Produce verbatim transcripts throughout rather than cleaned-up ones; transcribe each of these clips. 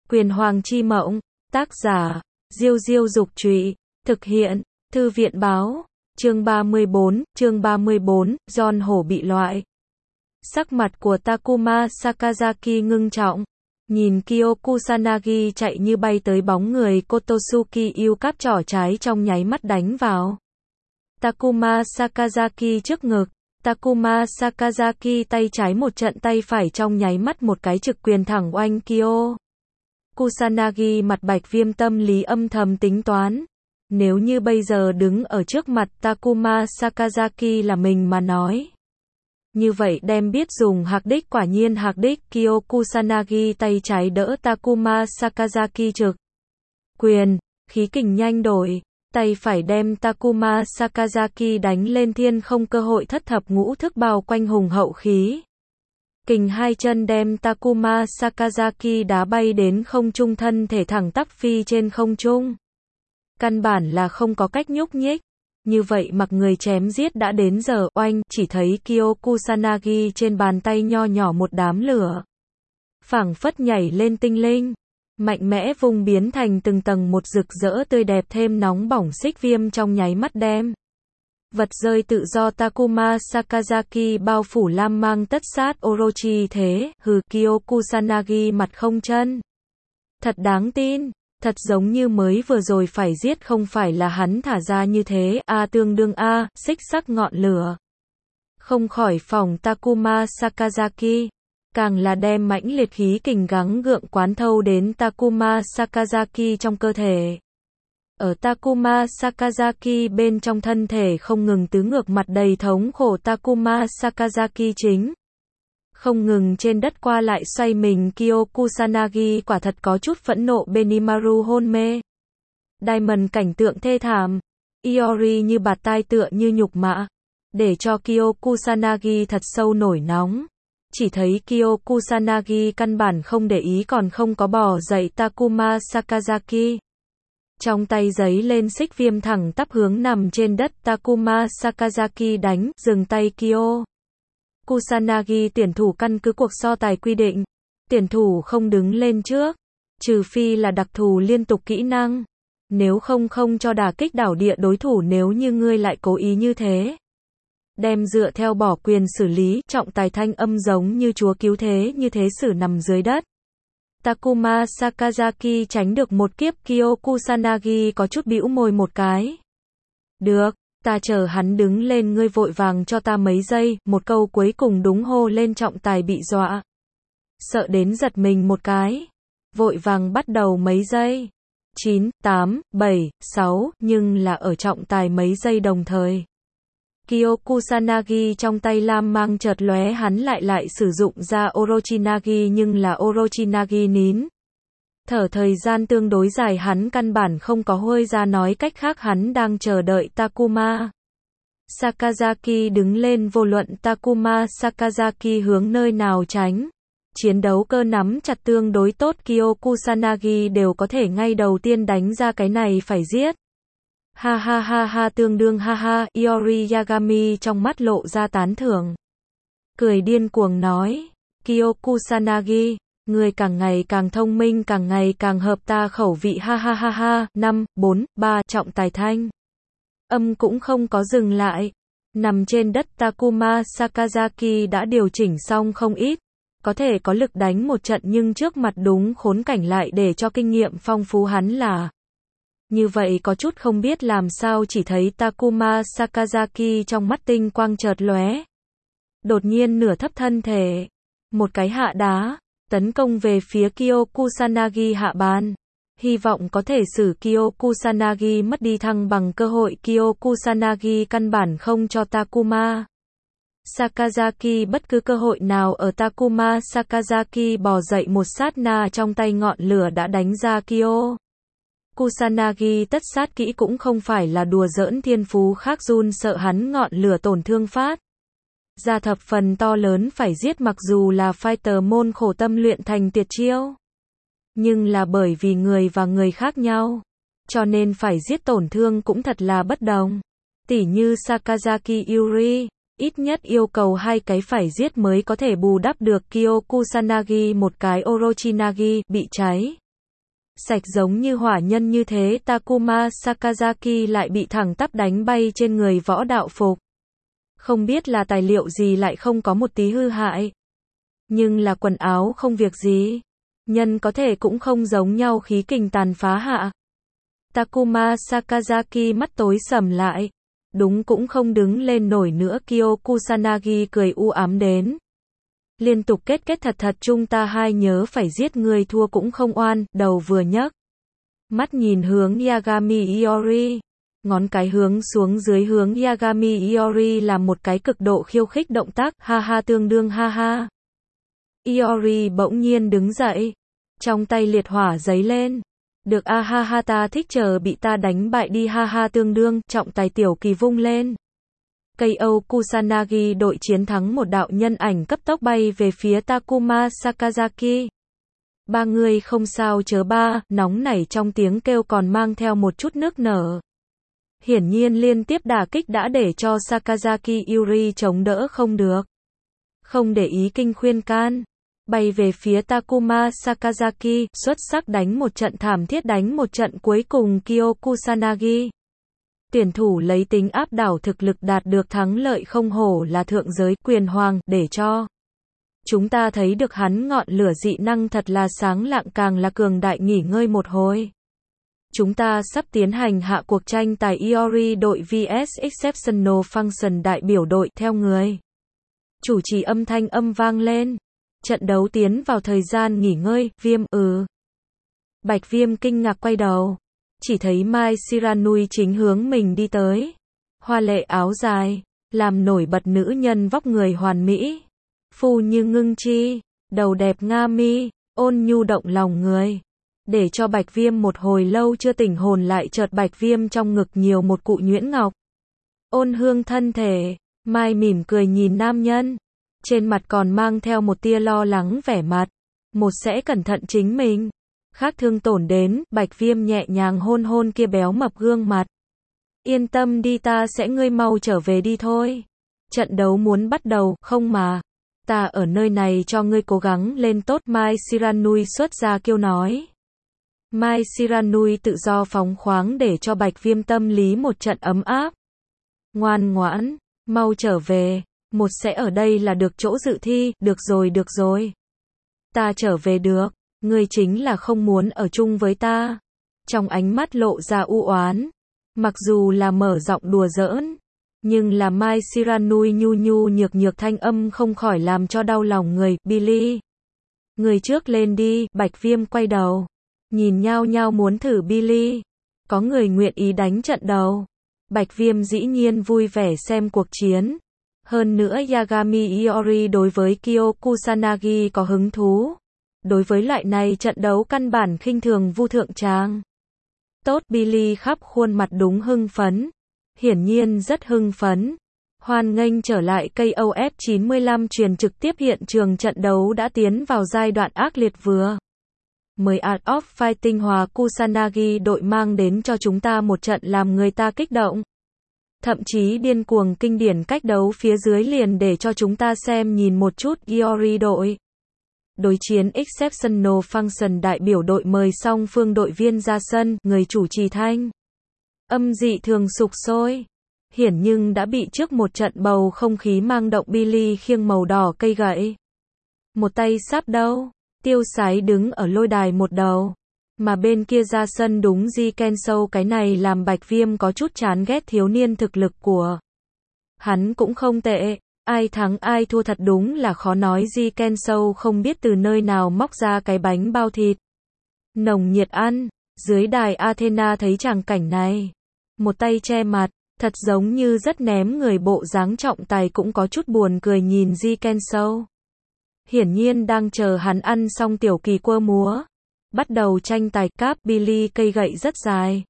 Quyền Hoàng chi mộng, tác giả, Diêu Diêu Dục Trụy, thực hiện, Thư viện Báo, chương ba mươi bốn, chương ba mươi bốn, John hổ bị loại. Sắc mặt của Takuma Sakazaki ngưng trọng, nhìn Kyo Kusanagi chạy như bay tới bóng người Kotosuki yêu cáp trỏ trái trong nháy mắt đánh vào. Takuma Sakazaki trước ngực, Takuma Sakazaki tay trái một trận tay phải trong nháy mắt một cái trực quyền thẳng oanh Kyo Kusanagi mặt bạch viêm tâm lý âm thầm tính toán. Nếu như bây giờ đứng ở trước mặt Takuma Sakazaki là mình mà nói. Như vậy đem biết dùng hạc đích quả nhiên hạc đích Kyo Kusanagi tay trái đỡ Takuma Sakazaki trực quyền, khí kình nhanh đổi, tay phải đem Takuma Sakazaki đánh lên thiên không cơ hội thất thập ngũ thức bao quanh hùng hậu khí. Kình hai chân đem Takuma Sakazaki đá bay đến không trung thân thể thẳng tắp phi trên không trung. Căn bản là không có cách nhúc nhích. Như vậy mặc người chém giết đã đến giờ oanh, chỉ thấy Kyo Kusanagi trên bàn tay nho nhỏ một đám lửa. Phảng phất nhảy lên tinh linh. Mạnh mẽ vùng biến thành từng tầng một rực rỡ tươi đẹp thêm nóng bỏng xích viêm trong nháy mắt đem. Vật rơi tự do Takuma Sakazaki bao phủ lam mang tất sát Orochi thế, hừ Kyo Kusanagi mặt không chân. Thật đáng tin, thật giống như mới vừa rồi phải giết không phải là hắn thả ra như thế, a tương đương a, xích sắc ngọn lửa. Không khỏi phòng Takuma Sakazaki, càng là đem mãnh liệt khí kình gắng gượng quán thâu đến Takuma Sakazaki trong cơ thể. Ở Takuma Sakazaki bên trong thân thể không ngừng tứ ngược mặt đầy thống khổ Takuma Sakazaki chính. Không ngừng trên đất qua lại xoay mình Kyo Kusanagi quả thật có chút phẫn nộ Benimaru hôn mê. Diamond cảnh tượng thê thảm. Iori như bạt tai tựa như nhục mạ. Để cho Kyo Kusanagi thật sâu nổi nóng. Chỉ thấy Kyo Kusanagi căn bản không để ý còn không có bỏ dậy Takuma Sakazaki. Trong tay giấy lên xích viêm thẳng tắp hướng nằm trên đất Takuma Sakazaki đánh, dừng tay Kyo Kusanagi tuyển thủ căn cứ cuộc so tài quy định. Tuyển thủ không đứng lên trước. Trừ phi là đặc thù liên tục kỹ năng. Nếu không không cho đả kích đảo địa đối thủ nếu như ngươi lại cố ý như thế. Đem dựa theo bỏ quyền xử lý, trọng tài thanh âm giống như chúa cứu thế như thế xử nằm dưới đất. Takuma Sakazaki tránh được một kiếp Kyo Kusanagi có chút bĩu môi một cái. Được, ta chờ hắn đứng lên ngươi vội vàng cho ta mấy giây, một câu cuối cùng đúng hô lên trọng tài bị dọa. Sợ đến giật mình một cái. Vội vàng bắt đầu mấy giây. chín, tám, bảy, sáu, nhưng là ở trọng tài mấy giây đồng thời. Kyo Kusanagi trong tay lam mang chợt lóe hắn lại lại sử dụng ra Orochinagi nhưng là Orochinagi nín. Thở thời gian tương đối dài hắn căn bản không có hơi ra nói cách khác hắn đang chờ đợi Takuma Sakazaki đứng lên vô luận Takuma Sakazaki hướng nơi nào tránh. Chiến đấu cơ nắm chặt tương đối tốt Kyo Kusanagi đều có thể ngay đầu tiên đánh ra cái này phải giết. Ha ha ha ha tương đương ha ha, Iori Yagami trong mắt lộ ra tán thưởng. Cười điên cuồng nói, Kyo Kusanagi, người càng ngày càng thông minh càng ngày càng hợp ta khẩu vị ha ha ha ha, năm, bốn, ba, trọng tài thanh. Âm cũng không có dừng lại. Nằm trên đất Takuma Sakazaki đã điều chỉnh xong không ít. Có thể có lực đánh một trận nhưng trước mặt đúng khốn cảnh lại để cho kinh nghiệm phong phú hắn là. Như vậy có chút không biết làm sao chỉ thấy Takuma Sakazaki trong mắt tinh quang chợt lóe. Đột nhiên nửa thấp thân thể. Một cái hạ đá. Tấn công về phía Kyo Kusanagi hạ bàn. Hy vọng có thể xử Kyo Kusanagi mất đi thăng bằng cơ hội Kyo Kusanagi căn bản không cho Takuma Sakazaki bất cứ cơ hội nào ở Takuma Sakazaki bò dậy một sát na trong tay ngọn lửa đã đánh ra Kyo Kusanagi tất sát kỹ cũng không phải là đùa giỡn thiên phú khác run sợ hắn ngọn lửa tổn thương phát. Ra thập phần to lớn phải giết mặc dù là fighter môn khổ tâm luyện thành tuyệt chiêu. Nhưng là bởi vì người và người khác nhau. Cho nên phải giết tổn thương cũng thật là bất đồng. Tỉ như Sakazaki Yuri, ít nhất yêu cầu hai cái phải giết mới có thể bù đắp được Kyo Kusanagi một cái Orochinagi bị cháy. sạch giống như hỏa nhân như thế, Takuma Sakazaki lại bị thẳng tắp đánh bay trên người võ đạo phục. Không biết là tài liệu gì lại không có một tí hư hại. Nhưng là quần áo không việc gì. Nhân có thể cũng không giống nhau, khí kình tàn phá hạ. Takuma Sakazaki mắt tối sầm lại. Đúng cũng không đứng lên nổi nữa. Kyo Kusanagi cười u ám đến. Liên tục kết kết thật thật, chúng ta hai nhớ phải giết người, thua cũng không oan. Đầu vừa nhấc, mắt nhìn hướng Yagami Iori. Ngón cái hướng xuống dưới hướng Yagami Iori làm một cái cực độ khiêu khích động tác. Ha ha, tương đương ha ha. Iori bỗng nhiên đứng dậy. Trong tay liệt hỏa giấy lên. Được a ha ha, ta thích chờ bị ta đánh bại đi ha ha, tương đương. Trọng tài tiểu kỳ vung lên. ca o Kusanagi đội chiến thắng, một đạo nhân ảnh cấp tốc bay về phía Takuma Sakazaki. Ba người không sao chớ ba, nóng nảy trong tiếng kêu còn mang theo một chút nước nở. Hiển nhiên liên tiếp đả kích đã để cho Sakazaki Yuri chống đỡ không được. Không để ý kinh khuyên can. Bay về phía Takuma Sakazaki, xuất sắc đánh một trận thảm thiết, đánh một trận cuối cùng Kyo Kusanagi. Tuyển thủ lấy tính áp đảo thực lực đạt được thắng lợi, không hổ là thượng giới quyền hoàng, để cho chúng ta thấy được hắn ngọn lửa dị năng thật là sáng lạng, càng là cường đại. Nghỉ ngơi một hồi. Chúng ta sắp tiến hành hạ cuộc tranh tài Iori đội vs Exceptional Function đại biểu đội, theo người chủ trì âm thanh âm vang lên. Trận đấu tiến vào thời gian nghỉ ngơi. Viêm, ừ. Bạch Viêm kinh ngạc quay đầu. Chỉ thấy Mai Shiranui chính hướng mình đi tới. Hoa lệ áo dài, làm nổi bật nữ nhân vóc người hoàn mỹ. Phu như ngưng chi, đầu đẹp nga mi, ôn nhu động lòng người. Để cho Bạch Viêm một hồi lâu chưa tỉnh hồn lại, chợt Bạch Viêm trong ngực nhiều một cụ nhuyễn ngọc. Ôn hương thân thể, Mai mỉm cười nhìn nam nhân. Trên mặt còn mang theo một tia lo lắng vẻ mặt. Một sẽ cẩn thận chính mình. Khác thương tổn đến. Bạch Viêm nhẹ nhàng hôn hôn kia béo mập gương mặt. Yên tâm đi, ta sẽ, ngươi mau trở về đi thôi. Trận đấu muốn bắt đầu, không mà. Ta ở nơi này cho ngươi cố gắng lên tốt. Mai Shiranui xuất ra kêu nói. Mai Shiranui tự do phóng khoáng để cho Bạch Viêm tâm lý một trận ấm áp. Ngoan ngoãn, mau trở về. Một sẽ ở đây là được chỗ dự thi. Được rồi, được rồi. Ta trở về được. Ngươi chính là không muốn ở chung với ta. Trong ánh mắt lộ ra u oán. Mặc dù là mở giọng đùa giỡn, nhưng là Mai Shiranui nhu nhu nhược nhược thanh âm không khỏi làm cho đau lòng người. Billy, người trước lên đi. Bạch Viêm quay đầu, nhìn nhau nhau muốn thử Billy. Có người nguyện ý đánh trận đầu. Bạch Viêm dĩ nhiên vui vẻ xem cuộc chiến. Hơn nữa Yagami Iori đối với Kyo Kusanagi có hứng thú. Đối với loại này trận đấu căn bản khinh thường Vu Thượng Tràng. Tốt, Billy khắp khuôn mặt đúng hưng phấn. Hiển nhiên rất hưng phấn. Hoan nghênh trở lại. ca o ép chín mươi lăm truyền trực tiếp hiện trường, trận đấu đã tiến vào giai đoạn ác liệt vừa. Mới Art of Fighting hòa Kusanagi đội mang đến cho chúng ta một trận làm người ta kích động. Thậm chí điên cuồng kinh điển cách đấu phía dưới liền để cho chúng ta xem nhìn một chút. Iori đội đối chiến Exceptional Function đại biểu đội mời song phương đội viên ra sân, người chủ trì thanh âm dị thường sục sôi. Hiển nhưng đã bị trước một trận bầu không khí mang động. Billy khiêng màu đỏ cây gậy, một tay sáp đâu, tiêu sái đứng ở lôi đài một đầu, mà bên kia ra sân đúng Ji Kensou. Cái này làm Bạch Viêm có chút chán ghét. Thiếu niên thực lực của hắn cũng không tệ. Ai thắng ai thua thật đúng là khó nói. Ji Kensou không biết từ nơi nào móc ra cái bánh bao thịt nồng nhiệt ăn. Dưới đài Athena thấy tràng cảnh này, một tay che mặt, thật giống như rất ném người, bộ dáng trọng tài cũng có chút buồn cười nhìn Ji Kensou. Hiển nhiên đang chờ hắn ăn xong tiểu kỳ quơ múa. Bắt đầu tranh tài. Cáp Billy cây gậy rất dài,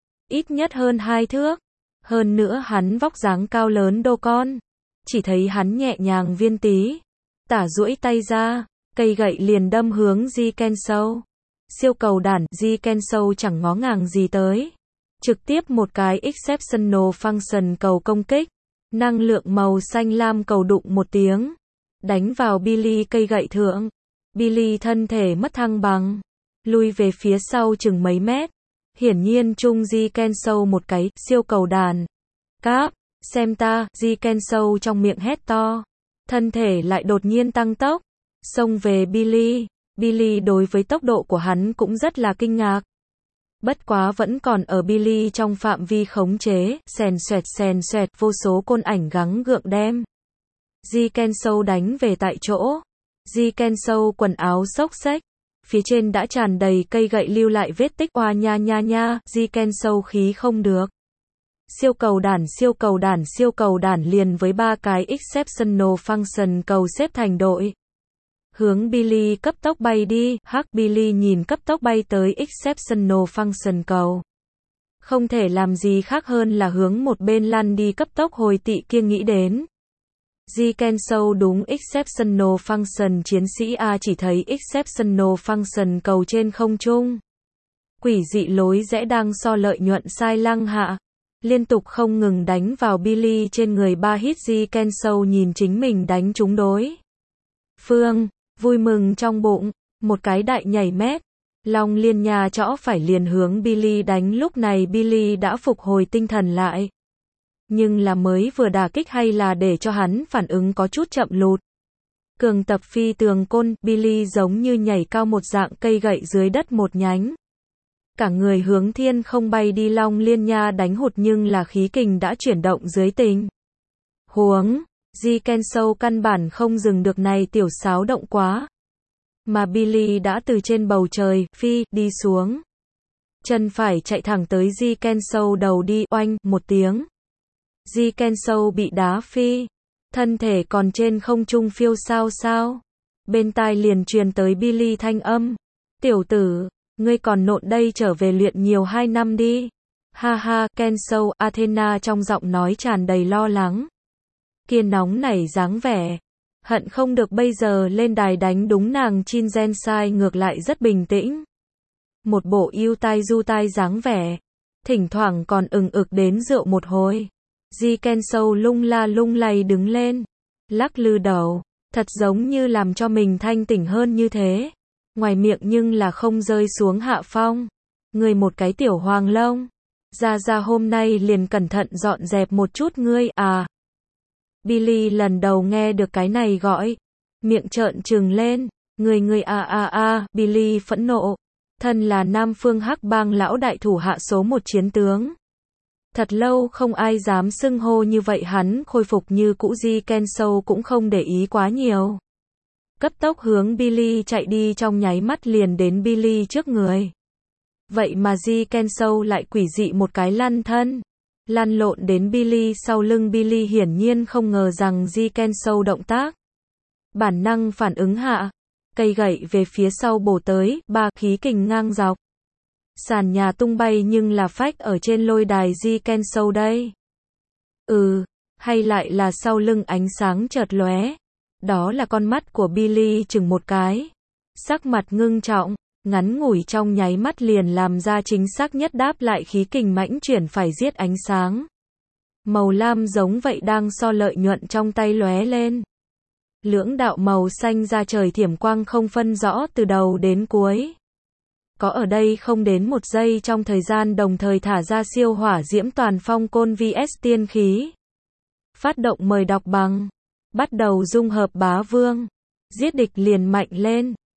ít nhất hơn hai thước. Hơn nữa hắn vóc dáng cao lớn đô con. Chỉ thấy hắn nhẹ nhàng viên tí, tả duỗi tay ra, cây gậy liền đâm hướng Ji Kensou. Siêu cầu đản. Ji Kensou chẳng ngó ngàng gì tới, trực tiếp một cái Exceptional Function cầu công kích, năng lượng màu xanh lam cầu đụng một tiếng, đánh vào Billy cây gậy thượng. Billy thân thể mất thăng bằng, lui về phía sau chừng mấy mét. Hiển nhiên Trung Ji Ken Sâu một cái, siêu cầu đàn. Cáp, xem ta, Ji Ken Sâu trong miệng hét to. Thân thể lại đột nhiên tăng tốc, xông về Billy. Billy đối với tốc độ của hắn cũng rất là kinh ngạc. Bất quá vẫn còn ở Billy trong phạm vi khống chế, sèn xoẹt sèn xoẹt, vô số côn ảnh gắng gượng đem Ji Ken Sâu đánh về tại chỗ. Ji Ken Sâu quần áo xốc xếch, phía trên đã tràn đầy cây gậy lưu lại vết tích. Oa nha nha nha, Ji Ken Sâu khí không được. Siêu cầu đản siêu cầu đản siêu cầu đản liền với ba cái exceptional function cầu xếp thành đội. Hướng Billy cấp tốc bay đi. Hắc, Billy nhìn cấp tốc bay tới exceptional function cầu. Không thể làm gì khác hơn là hướng một bên lăn đi, cấp tốc hồi tị kia nghĩ đến. Ji Ken Sâu đúng exceptional function chiến sĩ A, chỉ thấy exceptional function cầu trên không trung. Quỷ dị lối rẽ đang so lợi nhuận sai lăng hạ. Liên tục không ngừng đánh vào Billy trên người. Ba hit. Ji Ken Sâu nhìn chính mình đánh trúng đối phương, vui mừng trong bụng, một cái đại nhảy mét, Long Liên Nha chõ phải liền hướng Billy đánh. Lúc này Billy đã phục hồi tinh thần lại, nhưng là mới vừa đả kích hay là để cho hắn phản ứng có chút chậm lụt. Cường tập phi tường côn, Billy giống như nhảy cao một dạng, cây gậy dưới đất một nhánh. Cả người hướng thiên không bay đi. Long Liên Nha đánh hụt nhưng là khí kình đã chuyển động dưới tình huống. Ji Ken Sâu căn bản không dừng được, này tiểu xáo động quá. Mà Billy đã từ trên bầu trời, phi, đi xuống. Chân phải chạy thẳng tới Ji Ken Sâu đầu đi, oanh, một tiếng. Ji Ken Sâu bị đá phi. Thân thể còn trên không trung phiêu sao sao. Bên tai liền truyền tới Billy thanh âm. Tiểu tử, ngươi còn nộn đây, trở về luyện nhiều hai năm đi. Ha ha, Ken Sâu, Athena trong giọng nói tràn đầy lo lắng. Kia nóng nảy dáng vẻ. Hận không được bây giờ lên đài đánh đúng nàng Chin Gen Sai, ngược lại rất bình tĩnh. Một bộ yêu tai du tai dáng vẻ. Thỉnh thoảng còn ừng ực đến rượu một hồi. Ji Ken Sâu lung la lung lay đứng lên. Lắc lư đầu. Thật giống như làm cho mình thanh tỉnh hơn như thế. Ngoài miệng nhưng là không rơi xuống hạ phong. Ngươi một cái tiểu hoàng lông. Ra ra hôm nay liền cẩn thận dọn dẹp một chút ngươi à. Billy lần đầu nghe được cái này gọi. Miệng trợn trừng lên. Người người a a a, Billy phẫn nộ. Thân là Nam Phương Hắc Bang lão đại thủ hạ số một chiến tướng. Thật lâu không ai dám xưng hô như vậy. Hắn khôi phục như cũ. Ji Ken Sâu cũng không để ý quá nhiều. Cấp tốc hướng Billy chạy đi, trong nháy mắt liền đến Billy trước người. Vậy mà Ji Ken Sâu lại quỷ dị một cái lăn thân. Lăn lộn đến Billy sau lưng. Billy hiển nhiên không ngờ rằng Ji Ken Sâu động tác. Bản năng phản ứng hạ. Cây gậy về phía sau bổ tới, ba khí kình ngang dọc. Sàn nhà tung bay nhưng là phách ở trên lôi đài Ji Ken Sâu đây. Ừ, hay lại là sau lưng ánh sáng chợt lóe. Đó là con mắt của Billy chừng một cái. Sắc mặt ngưng trọng, ngắn ngủi trong nháy mắt liền làm ra chính xác nhất đáp lại, khí kình mãnh chuyển phải giết ánh sáng. Màu lam giống vậy đang so lợi nhuận trong tay lóe lên. Lưỡng đạo màu xanh ra trời thiểm quang không phân rõ từ đầu đến cuối. Có ở đây không đến một giây trong thời gian đồng thời thả ra siêu hỏa diễm toàn phong côn vs tiên khí. Phát động mời đọc bằng. Bắt đầu dung hợp bá vương. Giết địch liền mạnh lên.